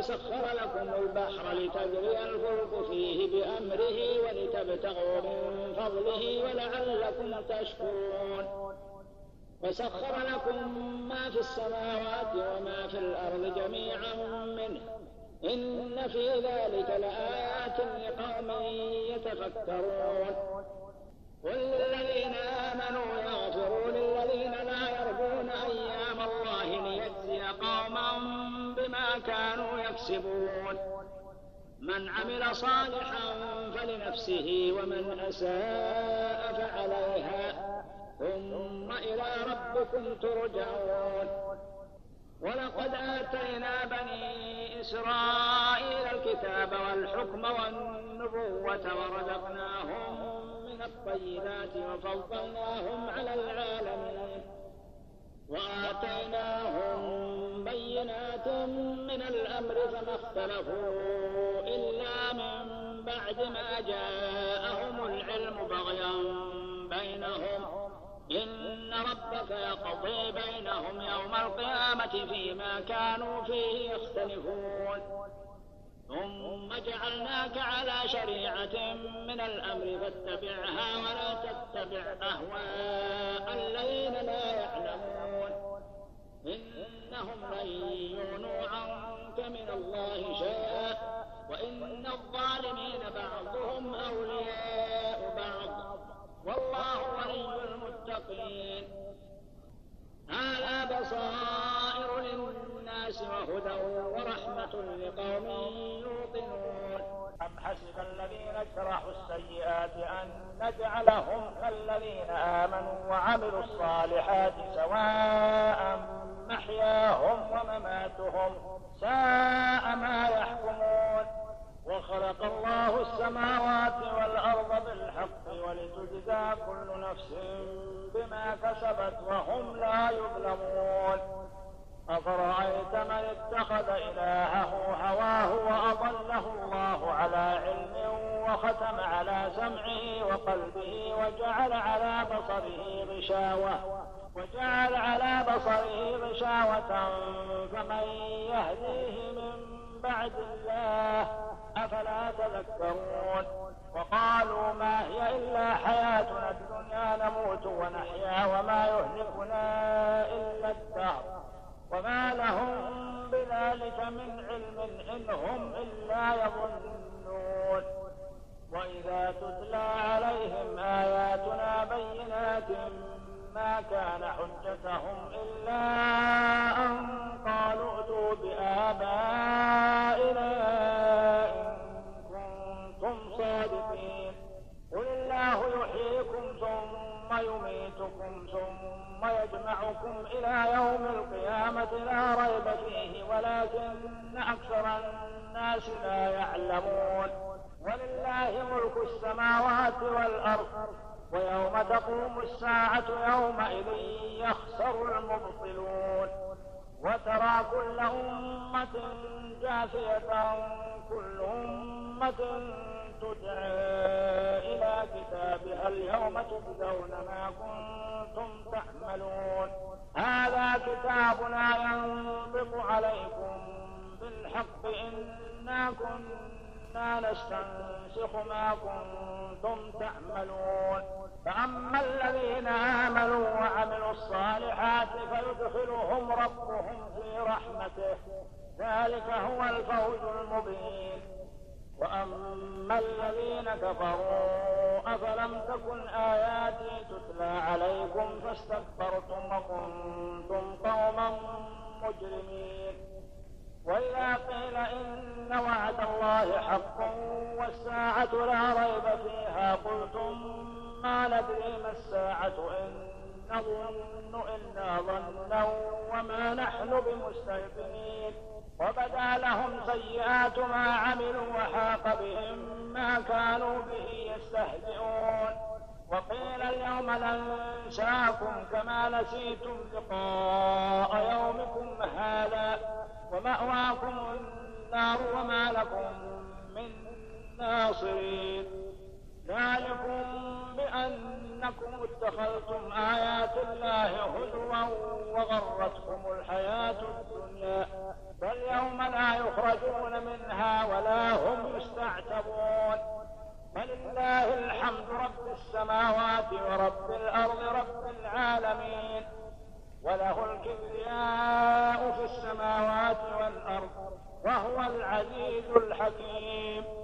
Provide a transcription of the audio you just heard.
وسخر لكم البحر لتجري الفلك فيه بأمره ولتبتغوا من فضله ولعلكم تشكرون وسخر لكم ما في السماوات وما في الأرض جميعا منه إن في ذلك لآيات لقوم يتفكرون قل للذين آمنوا يغفروا للذين لا يرجون أيام الله ليجزي قوما بما كانوا يكسبون من عمل صالحا فلنفسه ومن أساء فعليها ثم إلى ربكم ترجعون ولقد آتينا بني إسرائيل الكتاب والحكم والنبوة ورزقناهم من الطيبات وفضلناهم على العالمين وآتيناهم بينات من الأمر فما اختلفوا إلا من بعد ما جاءهم العلم بغيا بينهم إن ربك يقضي بينهم يوم القيامة فيما كانوا فيه يختلفون ثم جعلناك على شريعة من الأمر فاتبعها ولا تتبع أهواء الذين لا يعلمون إنهم لن يغنوا عنك من الله شيئا وإن الظالمين بعضهم أولياء بعض والله ولي المتقين هذا بصائر للناس وهدى ورحمة لقوم يوقنون أم حسب الذين اجترحوا السيئات أن نجعلهم كالذين آمنوا وعملوا الصالحات سواء محياهم ومماتهم ساء ما يحكمون وخلق الله السماوات والأرض بالحق ولتجزى كل نفس بما كسبت وهم لا يظلمون أفرأيت من اتخذ إلهه هواه وأضله الله على علم وختم على سمعه وقلبه وجعل على بصره غشاوة فمن يهديه من بعد الله أفلا تذكرون وقالوا ما هي إلا حياتنا الدنيا نموت ونحيا وما يهلكنا إلا الدهر وما لهم بذلك من علم إن هم إلا يظنون وإذا تتلى عليهم آياتنا بينات ما كان حجتهم إلا أن قالوا ائتوا بآبائنا إن كنتم صادقين قل الله يحييكم ثم يميتكم ثم يجمعكم إلى يوم القيامة لا ريب فيه ولكن أكثر الناس لا يعلمون ولله ملك السماوات والأرض ويوم تقوم الساعة يومئذ يخسر المبطلون وترى كل أمة جاثية كل أمة تدعى إلى كتابها اليوم تجزون ما كنتم تعملون هذا كتابنا ينطق عليكم بالحق إنا كنا نستنسخ ما كنتم تعملون فأما الذين آمنوا وعملوا الصالحات فيدخلهم ربهم في رحمته ذلك هو الفوز المبين وأما الذين كفروا أفلم تكن آياتي تتلى عليكم فاستكبرتم وكنتم قوما مجرمين وإذا قيل إن وعد الله حق والساعة لا ريب فيها قلتم ما ندري ما الساعة إن نظن إلا ظنا وما نحن بمستيقنين وبدا لهم سيئات ما عملوا وحاق بهم ما كانوا به يستهزئون وقيل اليوم ننساكم كما نسيتم لقاء يومكم هذا ومأواكم النار وما لكم من ناصرين ذلكم بأنكم اتخذتم آيات الله هزوا وغرتكم الحياة الدنيا فاليوم لا يخرجون منها ولا هم يستعتبون فلله الحمد رب السماوات ورب الأرض رب العالمين وله الكبرياء في السماوات والأرض وهو العزيز الحكيم.